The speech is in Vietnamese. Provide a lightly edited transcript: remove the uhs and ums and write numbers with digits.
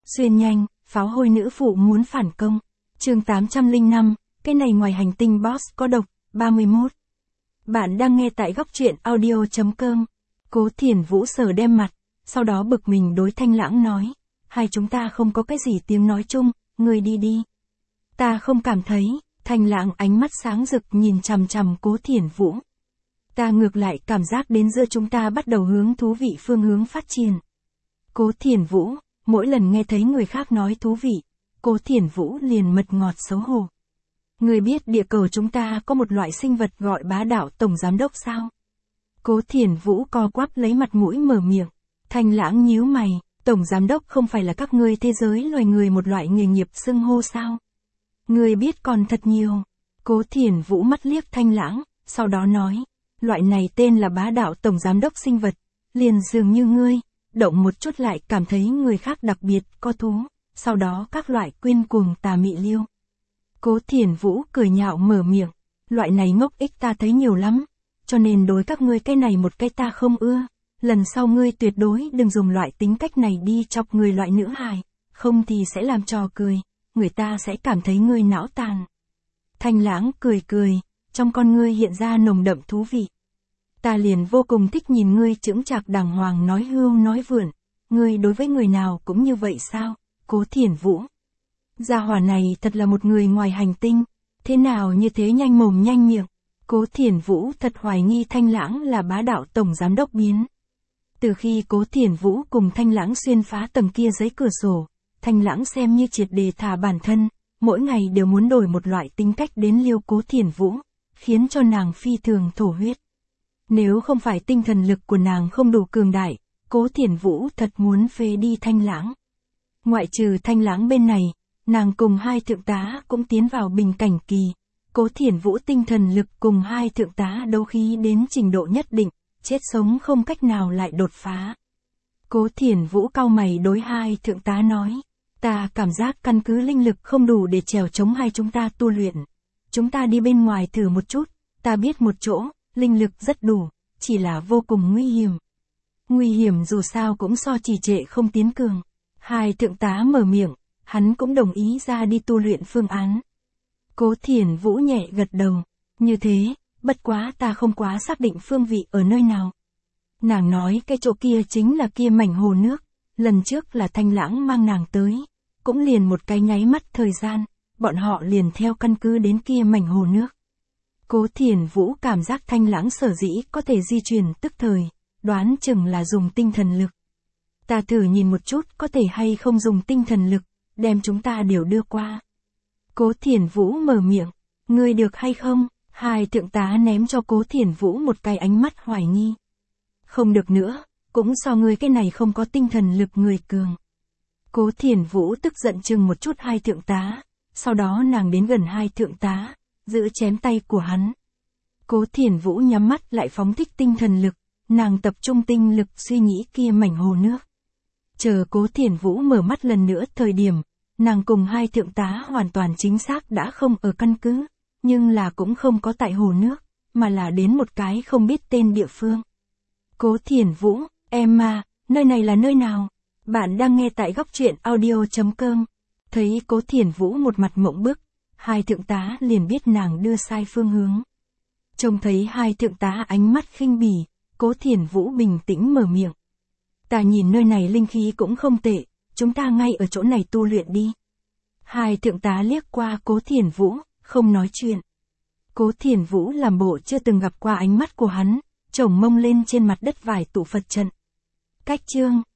Xuyên nhanh, pháo hôi nữ phụ muốn phản công. Chương 805, cái này ngoài hành tinh boss có độc, 31. Bạn đang nghe tại góc truyện audio.com. Cố Thiển Vũ sờ đem mặt, sau đó bực mình đối Thanh Lãng nói, hai chúng ta không có cái gì tiếng nói chung, ngươi đi đi. Ta không cảm thấy. Thanh Lãng ánh mắt sáng rực nhìn chằm chằm Cố Thiển Vũ. Ta ngược lại cảm giác đến giữa chúng ta bắt đầu hướng thú vị phương hướng phát triển. Cố Thiển Vũ, mỗi lần nghe thấy người khác nói thú vị, Cố Thiển Vũ liền mật ngọt xấu hổ. Người biết địa cầu chúng ta có một loại sinh vật gọi bá đạo tổng giám đốc sao? Cố Thiển Vũ co quắp lấy mặt mũi mở miệng. Thanh Lãng nhíu mày, tổng giám đốc không phải là các ngươi thế giới loài người một loại nghề nghiệp xưng hô sao? Người biết còn thật nhiều. Cố Thiển Vũ mắt liếc Thanh Lãng, sau đó nói, loại này tên là bá đạo tổng giám đốc sinh vật, liền dường như ngươi, động một chút lại cảm thấy người khác đặc biệt có thú, sau đó các loại quyên cuồng tà mị liêu. Cố Thiển Vũ cười nhạo mở miệng, loại này ngốc ích ta thấy nhiều lắm, cho nên đối các ngươi cái này một cái ta không ưa, lần sau ngươi tuyệt đối đừng dùng loại tính cách này đi chọc người loại nữ hài, không thì sẽ làm trò cười, người ta sẽ cảm thấy ngươi não tàn. Thanh Lãng cười cười, trong con ngươi hiện ra nồng đậm thú vị. Ta liền vô cùng thích nhìn ngươi chững chạc đàng hoàng nói hưu nói vượn, ngươi đối với người nào cũng như vậy sao? Cố Thiển Vũ. Gia hỏa này thật là một người ngoài hành tinh, thế nào như thế nhanh mồm nhanh miệng. Cố Thiển Vũ thật hoài nghi Thanh Lãng là bá đạo tổng giám đốc biến. Từ khi Cố Thiển Vũ cùng Thanh Lãng xuyên phá tầng kia giấy cửa sổ, Thanh Lãng xem như triệt đề thả bản thân, mỗi ngày đều muốn đổi một loại tính cách đến liêu Cố Thiển Vũ, khiến cho nàng phi thường thổ huyết. Nếu không phải tinh thần lực của nàng không đủ cường đại, Cố Thiển Vũ thật muốn phê đi Thanh Lãng. Ngoại trừ Thanh Lãng bên này, nàng cùng hai thượng tá cũng tiến vào bình cảnh kỳ. Cố Thiển Vũ tinh thần lực cùng hai thượng tá đấu khí đến trình độ nhất định, chết sống không cách nào lại đột phá. Cố Thiển Vũ cau mày đối hai thượng tá nói, ta cảm giác căn cứ linh lực không đủ để chèo chống hai chúng ta tu luyện. Chúng ta đi bên ngoài thử một chút, ta biết một chỗ, linh lực rất đủ, chỉ là vô cùng nguy hiểm. Nguy hiểm dù sao cũng so trì trệ không tiến cường. Hai thượng tá mở miệng, hắn cũng đồng ý ra đi tu luyện phương án. Cố Thiển Vũ nhẹ gật đầu, như thế, bất quá ta không quá xác định phương vị ở nơi nào. Nàng nói cái chỗ kia chính là kia mảnh hồ nước, lần trước là Thanh Lãng mang nàng tới, cũng liền một cái nháy mắt thời gian, bọn họ liền theo căn cứ đến kia mảnh hồ nước. Cố Thiển Vũ cảm giác Thanh Lãng sở dĩ có thể di chuyển tức thời, đoán chừng là dùng tinh thần lực. Ta thử nhìn một chút có thể hay không dùng tinh thần lực, đem chúng ta đều đưa qua. Cố Thiển Vũ mở miệng, ngươi được hay không? Hai thượng tá ném cho Cố Thiển Vũ một cái ánh mắt hoài nghi. Không được nữa, cũng so ngươi cái này không có tinh thần lực người cường. Cố Thiển Vũ tức giận chừng một chút hai thượng tá, sau đó nàng đến gần hai thượng tá, giữ chém tay của hắn. Cố Thiển Vũ nhắm mắt lại phóng thích tinh thần lực, nàng tập trung tinh lực suy nghĩ kia mảnh hồ nước. Chờ Cố Thiển Vũ mở mắt lần nữa thời điểm, nàng cùng hai thượng tá hoàn toàn chính xác đã không ở căn cứ, nhưng là cũng không có tại hồ nước, mà là đến một cái không biết tên địa phương. Cố Thiển Vũ, em à, nơi này là nơi nào? Bạn đang nghe tại góc truyện audio.com. Thấy Cố Thiển Vũ một mặt mộng bức, hai thượng tá liền biết nàng đưa sai phương hướng. Trông thấy hai thượng tá ánh mắt khinh bỉ, Cố Thiển Vũ bình tĩnh mở miệng. Ta nhìn nơi này linh khí cũng không tệ, chúng ta ngay ở chỗ này tu luyện đi. Hai thượng tá liếc qua Cố Thiển Vũ, không nói chuyện. Cố Thiển Vũ làm bộ chưa từng gặp qua ánh mắt của hắn, chồng mông lên trên mặt đất vải tụ Phật trận. Cách chương